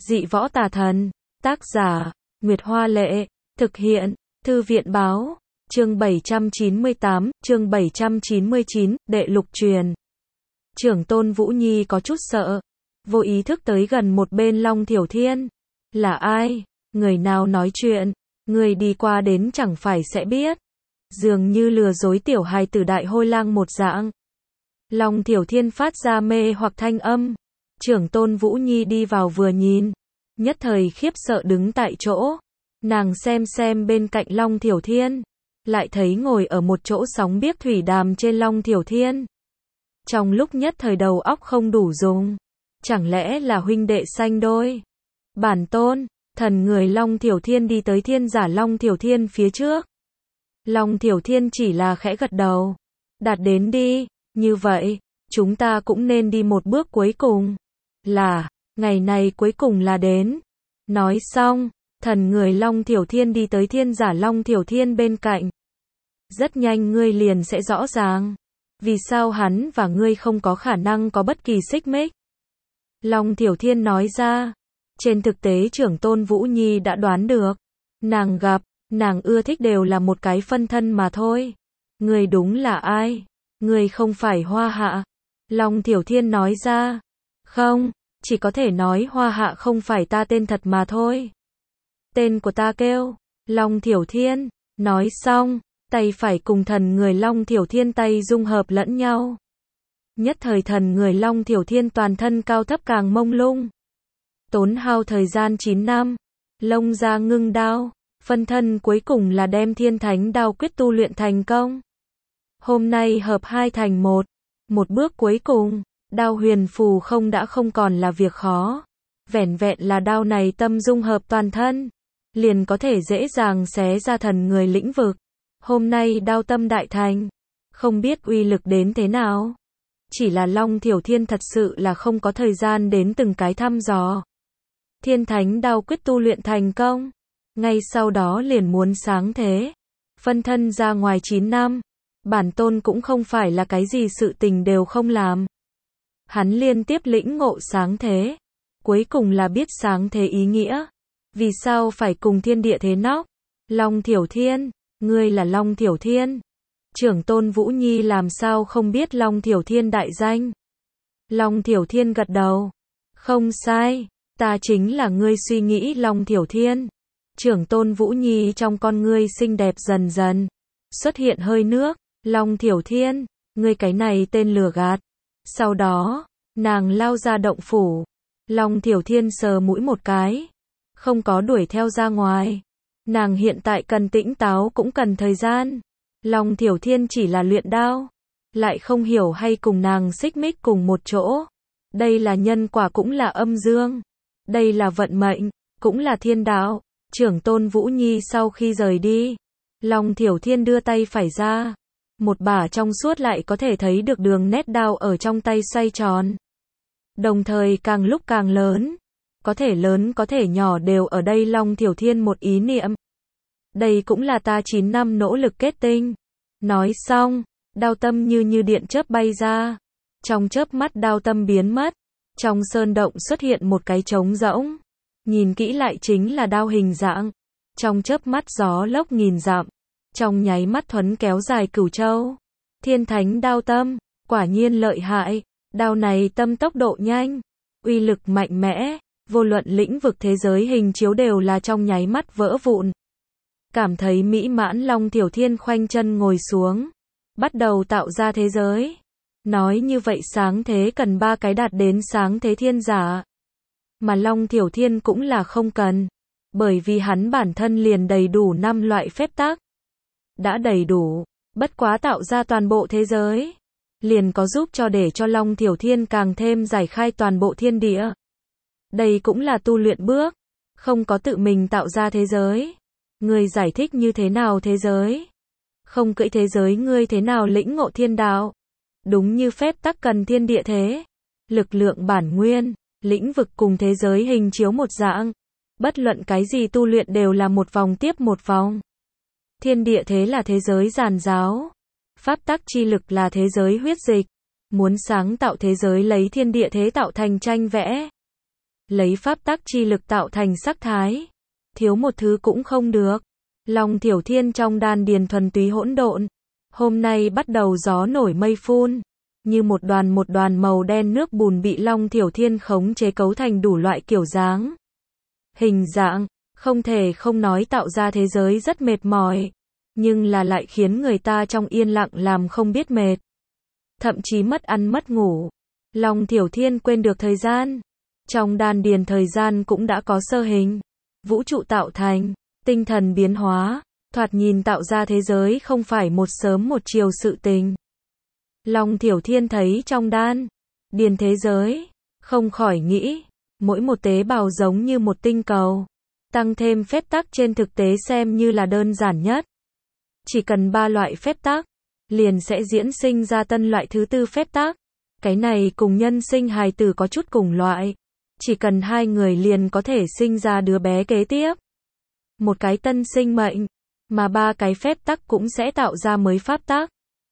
Dị võ tà thần. Tác giả, Nguyệt Hoa Lệ. Thực hiện, Thư viện Báo. Chương 798, chương 799, Đệ Lục Truyền. Trưởng tôn Vũ Nhi có chút sợ. Vô ý thức tới gần một bên Long Thiểu Thiên. Là ai? Người nào nói chuyện? Người đi qua đến chẳng phải sẽ biết. Dường như lừa dối tiểu hài tử đại hôi lang một dạng. Long Thiểu Thiên phát ra mê hoặc thanh âm. Trưởng tôn Vũ Nhi đi vào vừa nhìn. Nhất thời khiếp sợ đứng tại chỗ. Nàng xem bên cạnh Long Thiểu Thiên. Lại thấy ngồi ở một chỗ sóng biếc thủy đàm trên Long Thiểu Thiên. Trong lúc nhất thời đầu óc không đủ dùng. Chẳng lẽ là huynh đệ sanh đôi? Bản tôn, thần người Long Thiểu Thiên đi tới thiên giả Long Thiểu Thiên phía trước. Long Thiểu Thiên chỉ là khẽ gật đầu. Đạt đến đi, như vậy, chúng ta cũng nên đi một bước cuối cùng. Là, ngày này cuối cùng là đến. Nói xong, thần người Long Thiểu Thiên đi tới thiên giả Long Thiểu Thiên bên cạnh. Rất nhanh ngươi liền sẽ rõ ràng. Vì sao hắn và ngươi không có khả năng có bất kỳ xích mích? Long Thiểu Thiên nói ra. Trên thực tế trưởng tôn Vũ Nhi đã đoán được. Nàng gặp, nàng ưa thích đều là một cái phân thân mà thôi. Ngươi đúng là ai? Ngươi không phải Hoa Hạ. Long Thiểu Thiên nói ra. Không, chỉ có thể nói Hoa Hạ không phải ta tên thật mà thôi. Tên của ta kêu Long Thiểu Thiên. Nói xong, tay phải cùng thần người Long Thiểu Thiên tay dung hợp lẫn nhau. Nhất thời thần người Long Thiểu Thiên toàn thân cao thấp càng mông lung. Tốn hao thời gian 9 năm. Lông ra ngưng đao. Phân thân cuối cùng là đem thiên thánh đao quyết tu luyện thành công. Hôm nay hợp hai thành một. Một bước cuối cùng, đao huyền phù không đã không còn là việc khó. Vẻn vẹn là đao này tâm dung hợp toàn thân. Liền có thể dễ dàng xé ra thần người lĩnh vực. Hôm nay đao tâm đại thành. Không biết uy lực đến thế nào. Chỉ là Long Thiểu Thiên thật sự là không có thời gian đến từng cái thăm dò. Thiên thánh đao quyết tu luyện thành công. Ngay sau đó liền muốn sáng thế. Phân thân ra ngoài 9 năm. Bản tôn cũng không phải là cái gì sự tình đều không làm. Hắn liên tiếp lĩnh ngộ sáng thế. Cuối cùng là biết sáng thế ý nghĩa. Vì sao phải cùng thiên địa thế nóc? Long Thiểu Thiên, ngươi là Long Thiểu Thiên. Trưởng tôn Vũ Nhi làm sao không biết Long Thiểu Thiên đại danh? Long Thiểu Thiên gật đầu. Không sai, ta chính là ngươi suy nghĩ Long Thiểu Thiên. Trưởng tôn Vũ Nhi trong con ngươi xinh đẹp dần dần. Xuất hiện hơi nước. Long Thiểu Thiên, ngươi cái này tên lừa gạt. Sau đó, nàng lao ra động phủ. Long Thiểu Thiên sờ mũi một cái. Không có đuổi theo ra ngoài. Nàng hiện tại cần tĩnh táo cũng cần thời gian. Long Thiểu Thiên chỉ là luyện đao. Lại không hiểu hay cùng nàng xích mích cùng một chỗ. Đây là nhân quả cũng là âm dương. Đây là vận mệnh, cũng là thiên đạo. Trưởng tôn Vũ Nhi sau khi rời đi. Long Thiểu Thiên đưa tay phải ra. Một bả trong suốt lại có thể thấy được đường nét đao ở trong tay xoay tròn. Đồng thời càng lúc càng lớn. Có thể lớn có thể nhỏ đều ở đây Long Thiểu Thiên một ý niệm. Đây cũng là ta 9 năm nỗ lực kết tinh. Nói xong, đao tâm như điện chớp bay ra. Trong chớp mắt đao tâm biến mất. Trong sơn động xuất hiện một cái trống rỗng. Nhìn kỹ lại chính là đao hình dạng. Trong chớp mắt gió lốc nghìn dặm. Trong nháy mắt thuấn kéo dài cửu châu. Thiên thánh đao tâm, quả nhiên lợi hại. Đao này tâm tốc độ nhanh. Uy lực mạnh mẽ. Vô luận lĩnh vực thế giới hình chiếu đều là trong nháy mắt vỡ vụn. Cảm thấy mỹ mãn Long Thiểu Thiên khoanh chân ngồi xuống. Bắt đầu tạo ra thế giới. Nói như vậy sáng thế cần 3 cái đạt đến sáng thế thiên giả. Mà Long Thiểu Thiên cũng là không cần. Bởi vì hắn bản thân liền đầy đủ 5 loại phép tắc. Đã đầy đủ. Bất quá tạo ra toàn bộ thế giới. Liền có giúp cho để cho Long Thiểu Thiên càng thêm giải khai toàn bộ thiên địa. Đây cũng là tu luyện bước. Không có tự mình tạo ra thế giới. Ngươi giải thích như thế nào thế giới? Không cưỡi thế giới ngươi thế nào lĩnh ngộ thiên đạo? Đúng như phép tắc cần thiên địa thế. Lực lượng bản nguyên, lĩnh vực cùng thế giới hình chiếu một dạng. Bất luận cái gì tu luyện đều là một vòng tiếp một vòng. Thiên địa thế là thế giới giàn giáo. Pháp tắc chi lực là thế giới huyết dịch. Muốn sáng tạo thế giới lấy thiên địa thế tạo thành tranh vẽ. lấy pháp tắc chi lực tạo thành sắc thái. Thiếu một thứ cũng không được. Long Thiểu Thiên trong đan điền thuần túy hỗn độn. Hôm nay bắt đầu gió nổi mây phun. Như một đoàn màu đen nước bùn bị Long Thiểu Thiên khống chế cấu thành đủ loại kiểu dáng. Hình dạng, không thể không nói tạo ra thế giới rất mệt mỏi. Nhưng là lại khiến người ta trong yên lặng làm không biết mệt. Thậm chí mất ăn mất ngủ. Long Thiểu Thiên quên được thời gian. Trong đan điền thời gian cũng đã có sơ hình. Vũ trụ tạo thành, tinh thần biến hóa, thoạt nhìn tạo ra thế giới không phải một sớm một chiều sự tình. Long Thiểu Thiên thấy trong đan điền thế giới, không khỏi nghĩ, mỗi một tế bào giống như một tinh cầu. Tăng thêm phép tắc trên thực tế xem như là đơn giản nhất. Chỉ cần 3 loại phép tắc, liền sẽ diễn sinh ra tân loại thứ 4 phép tắc. Cái này cùng nhân sinh hài tử có chút cùng loại. Chỉ cần 2 người liền có thể sinh ra đứa bé kế tiếp. Một cái tân sinh mệnh, mà 3 cái phép tắc cũng sẽ tạo ra mới pháp tắc.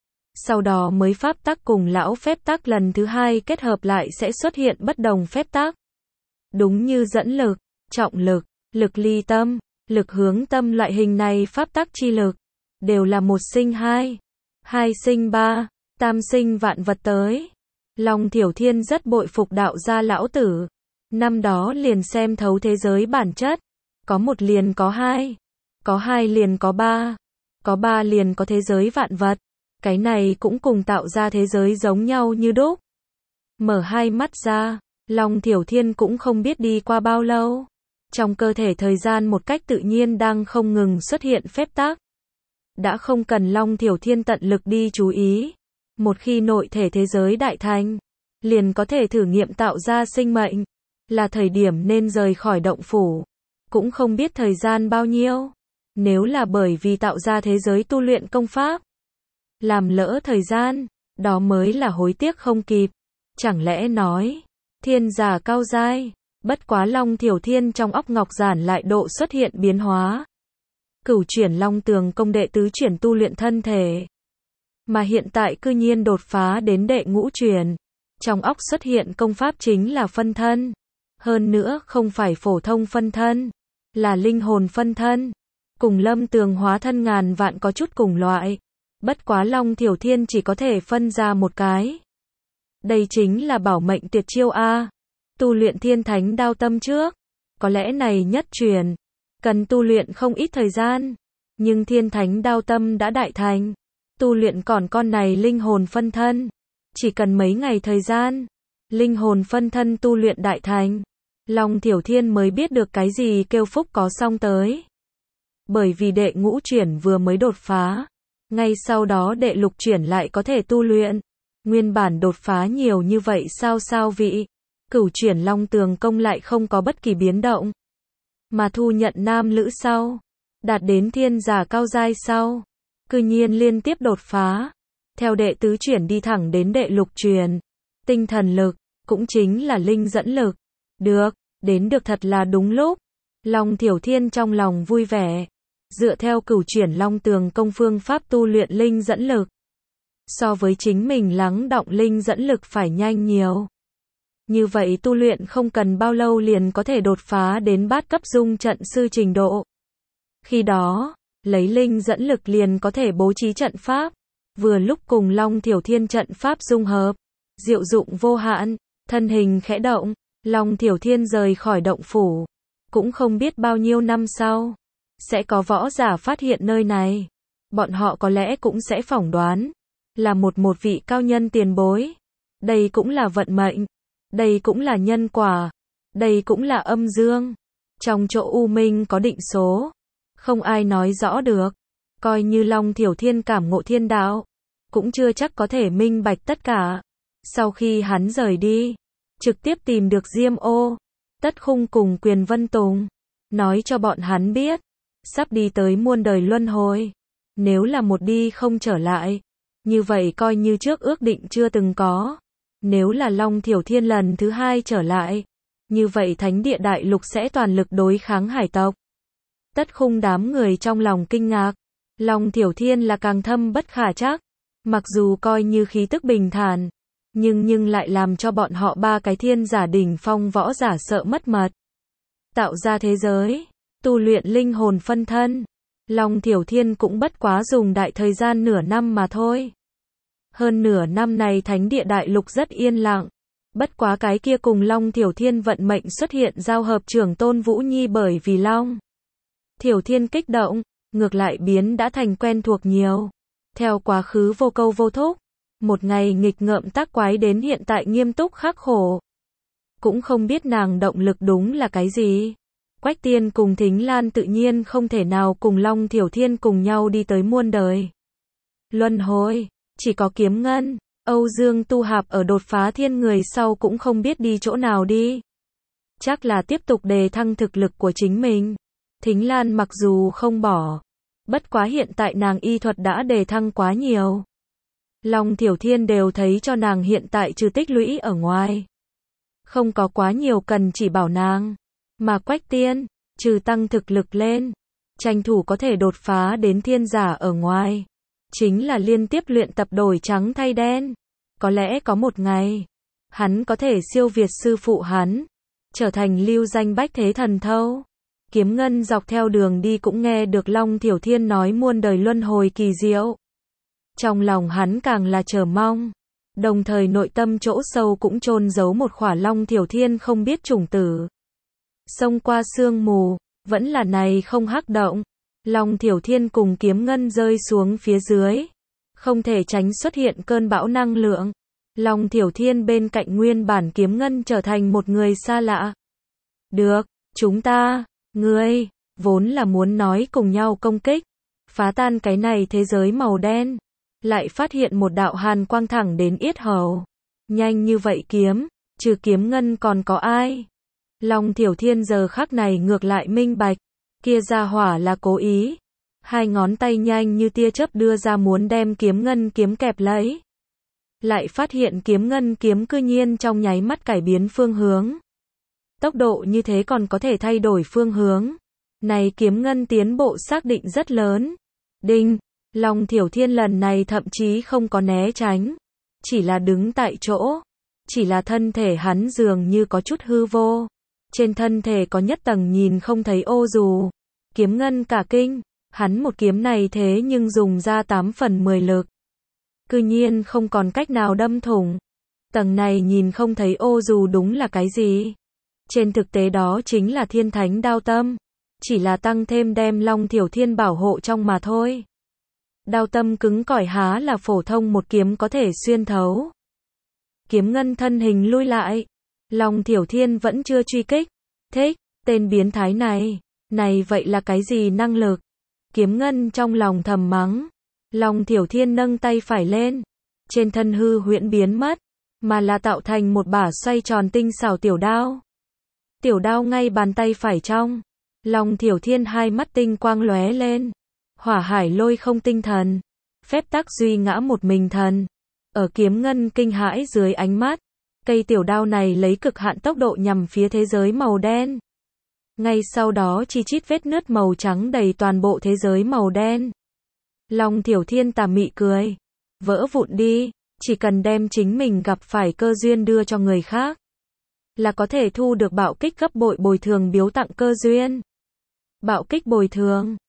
Sau đó mới pháp tắc cùng lão phép tắc lần thứ 2 kết hợp lại sẽ xuất hiện bất đồng phép tắc. Đúng như dẫn lực, trọng lực, lực ly tâm, lực hướng tâm loại hình này pháp tắc chi lực, đều là 1 sinh 2, 2 sinh 3, tam sinh vạn vật tới. Long Thiểu Thiên rất bội phục đạo gia lão tử. Năm đó liền xem thấu thế giới bản chất. Có 1 liền có 2. Có 2 liền có 3. Có 3 liền có thế giới vạn vật. Cái này cũng cùng tạo ra thế giới giống nhau như đúc. Mở 2 mắt ra, Long Thiểu Thiên cũng không biết đi qua bao lâu. Trong cơ thể thời gian một cách tự nhiên đang không ngừng xuất hiện phép tắc. Đã không cần Long Thiểu Thiên tận lực đi chú ý. Một khi nội thể thế giới đại thành, liền có thể thử nghiệm tạo ra sinh mệnh. Là thời điểm nên rời khỏi động phủ. Cũng không biết thời gian bao nhiêu. Nếu là bởi vì tạo ra thế giới tu luyện công pháp, làm lỡ thời gian, đó mới là hối tiếc không kịp. Chẳng lẽ nói, thiên giả cao giai, bất quá Long Thiểu Thiên trong óc ngọc giản lại độ xuất hiện biến hóa. Cửu chuyển Long Tường công đệ tứ chuyển tu luyện thân thể. Mà hiện tại cư nhiên đột phá đến đệ ngũ chuyển. Trong óc xuất hiện công pháp chính là phân thân. Hơn nữa không phải phổ thông phân thân, là linh hồn phân thân. Cùng Lâm Tường hóa thân ngàn vạn có chút cùng loại. Bất quá Long Thiểu Thiên chỉ có thể phân ra một cái. Đây chính là bảo mệnh tuyệt chiêu A. Tu luyện thiên thánh đao tâm trước. Có lẽ này nhất truyền. Cần tu luyện không ít thời gian. Nhưng thiên thánh đao tâm đã đại thành. Tu luyện còn con này linh hồn phân thân. Chỉ cần mấy ngày thời gian. Linh hồn phân thân tu luyện đại thành. Long Thiểu Thiên mới biết được cái gì kêu phúc có song tới. Bởi vì đệ ngũ chuyển vừa mới đột phá. Ngay sau đó đệ lục chuyển lại có thể tu luyện. Nguyên bản đột phá nhiều như vậy sao vị. Cửu chuyển Long Tường công lại không có bất kỳ biến động. Mà thu nhận nam lữ sau. Đạt đến thiên giả cao giai sau. Cư nhiên liên tiếp đột phá. Theo đệ tứ chuyển đi thẳng đến đệ lục chuyển. Tinh thần lực, cũng chính là linh dẫn lực. Được, đến được thật là đúng lúc. Long Thiểu Thiên trong lòng vui vẻ. Dựa theo cửu chuyển Long Tường công phương pháp tu luyện linh dẫn lực. So với chính mình lắng đọng linh dẫn lực phải nhanh nhiều. Như vậy tu luyện không cần bao lâu liền có thể đột phá đến bát cấp dung trận sư trình độ. Khi đó, lấy linh dẫn lực liền có thể bố trí trận pháp. Vừa lúc cùng Long Thiểu Thiên trận pháp dung hợp. Diệu dụng vô hạn, thân hình khẽ động. Long Thiểu Thiên rời khỏi động phủ. Cũng không biết bao nhiêu năm sau. Sẽ có võ giả phát hiện nơi này. Bọn họ có lẽ cũng sẽ phỏng đoán. Là một vị cao nhân tiền bối. Đây cũng là vận mệnh. Đây cũng là nhân quả. Đây cũng là âm dương. Trong chỗ u minh có định số. Không ai nói rõ được. Coi như Long Thiểu Thiên cảm ngộ thiên đạo. Cũng chưa chắc có thể minh bạch tất cả. Sau khi hắn rời đi. Trực tiếp tìm được Diêm Ô. Tất Khung cùng Quyền Vân Tùng. Nói cho bọn hắn biết. Sắp đi tới muôn đời luân hồi. Nếu là một đi không trở lại. Như vậy coi như trước ước định chưa từng có. Nếu là Long Thiểu Thiên lần thứ 2 trở lại. Như vậy Thánh Địa Đại Lục sẽ toàn lực đối kháng hải tộc. Tất Khung đám người trong lòng kinh ngạc. Long Thiểu Thiên là càng thâm bất khả trắc. Mặc dù coi như khí tức bình thản. nhưng lại làm cho bọn họ ba cái thiên giả đỉnh phong võ giả sợ mất mật. Tạo ra thế giới, tu luyện linh hồn phân thân. Long Thiểu Thiên cũng bất quá dùng đại thời gian nửa năm mà thôi. Hơn nửa năm này thánh địa đại lục rất yên lặng. Bất quá cái kia cùng Long Thiểu Thiên vận mệnh xuất hiện giao hợp trưởng Tôn Vũ Nhi bởi vì Long Thiểu Thiên kích động, ngược lại biến đã thành quen thuộc nhiều. Theo quá khứ vô câu vô thúc, một ngày nghịch ngợm tác quái đến hiện tại nghiêm túc khắc khổ. Cũng không biết nàng động lực đúng là cái gì. Quách Tiên cùng Thính Lan tự nhiên không thể nào cùng Long Thiểu Thiên cùng nhau đi tới muôn đời luân hồi, chỉ có Kiếm Ngân, Âu Dương Tu Hạp ở đột phá thiên người sau cũng không biết đi chỗ nào đi. Chắc là tiếp tục đề thăng thực lực của chính mình. Thính Lan mặc dù không bỏ, bất quá hiện tại nàng y thuật đã đề thăng quá nhiều. Long Thiểu Thiên đều thấy cho nàng hiện tại trừ tích lũy ở ngoài, không có quá nhiều cần chỉ bảo nàng. Mà Quách Tiên, trừ tăng thực lực lên, tranh thủ có thể đột phá đến thiên giả ở ngoài, chính là liên tiếp luyện tập đổi trắng thay đen. Có lẽ có một ngày, hắn có thể siêu việt sư phụ hắn, trở thành lưu danh bách thế thần thâu. Kiếm Ngân dọc theo đường đi cũng nghe được Long Thiểu Thiên nói muôn đời luân hồi kỳ diệu. Trong lòng hắn càng là chờ mong, đồng thời nội tâm chỗ sâu cũng chôn giấu một khỏa Long Thiểu Thiên không biết chủng tử. Xông qua sương mù, vẫn là này không hắc động. Long Thiểu Thiên cùng Kiếm Ngân rơi xuống phía dưới, không thể tránh xuất hiện cơn bão năng lượng. Long Thiểu Thiên bên cạnh nguyên bản Kiếm Ngân trở thành một người xa lạ. Được, chúng ta, ngươi, vốn là muốn nói cùng nhau công kích, phá tan cái này thế giới màu đen. Lại phát hiện một đạo hàn quang thẳng đến yết hầu. Nhanh như vậy kiếm, trừ Kiếm Ngân còn có ai? Long Thiểu Thiên giờ khắc này ngược lại minh bạch, kia ra hỏa là cố ý. Hai ngón tay nhanh như tia chớp đưa ra muốn đem Kiếm Ngân kiếm kẹp lấy. Lại phát hiện Kiếm Ngân kiếm cư nhiên trong nháy mắt cải biến phương hướng. Tốc độ như thế còn có thể thay đổi phương hướng. Này Kiếm Ngân tiến bộ xác định rất lớn. Đinh, Long Thiểu Thiên lần này thậm chí không có né tránh, chỉ là đứng tại chỗ. Chỉ là thân thể hắn dường như có chút hư vô. Trên thân thể có nhất tầng nhìn không thấy ô dù. Kiếm Ngân cả kinh, hắn một kiếm này thế nhưng dùng ra 8 phần 10 lực. Cư nhiên không còn cách nào đâm thủng. Tầng này nhìn không thấy ô dù đúng là cái gì? Trên thực tế đó chính là Thiên Thánh Đao Tâm. Chỉ là tăng thêm đem Long Thiểu Thiên bảo hộ trong mà thôi. Đao tâm cứng cỏi há là phổ thông một kiếm có thể xuyên thấu. Kiếm Ngân thân hình lui lại. Long Thiểu Thiên vẫn chưa truy kích. Thích, tên biến thái này. Này vậy là cái gì năng lực? Kiếm Ngân trong lòng thầm mắng. Long Thiểu Thiên nâng tay phải lên. Trên thân hư huyễn biến mất. Mà là tạo thành một bả xoay tròn tinh xảo tiểu đao. Tiểu đao ngay bàn tay phải trong. Long Thiểu Thiên hai mắt tinh quang lóe lên. Hỏa hải lôi không tinh thần. Phép tắc duy ngã một mình thần. Ở Kiếm Ngân kinh hãi dưới ánh mắt. Cây tiểu đao này lấy cực hạn tốc độ nhằm phía thế giới màu đen. Ngay sau đó chi chít vết nứt màu trắng đầy toàn bộ thế giới màu đen. Long Thiểu Thiên tà mị cười. Vỡ vụn đi, chỉ cần đem chính mình gặp phải cơ duyên đưa cho người khác. Là có thể thu được bạo kích gấp bội bồi thường biếu tặng cơ duyên. Bạo kích bồi thường.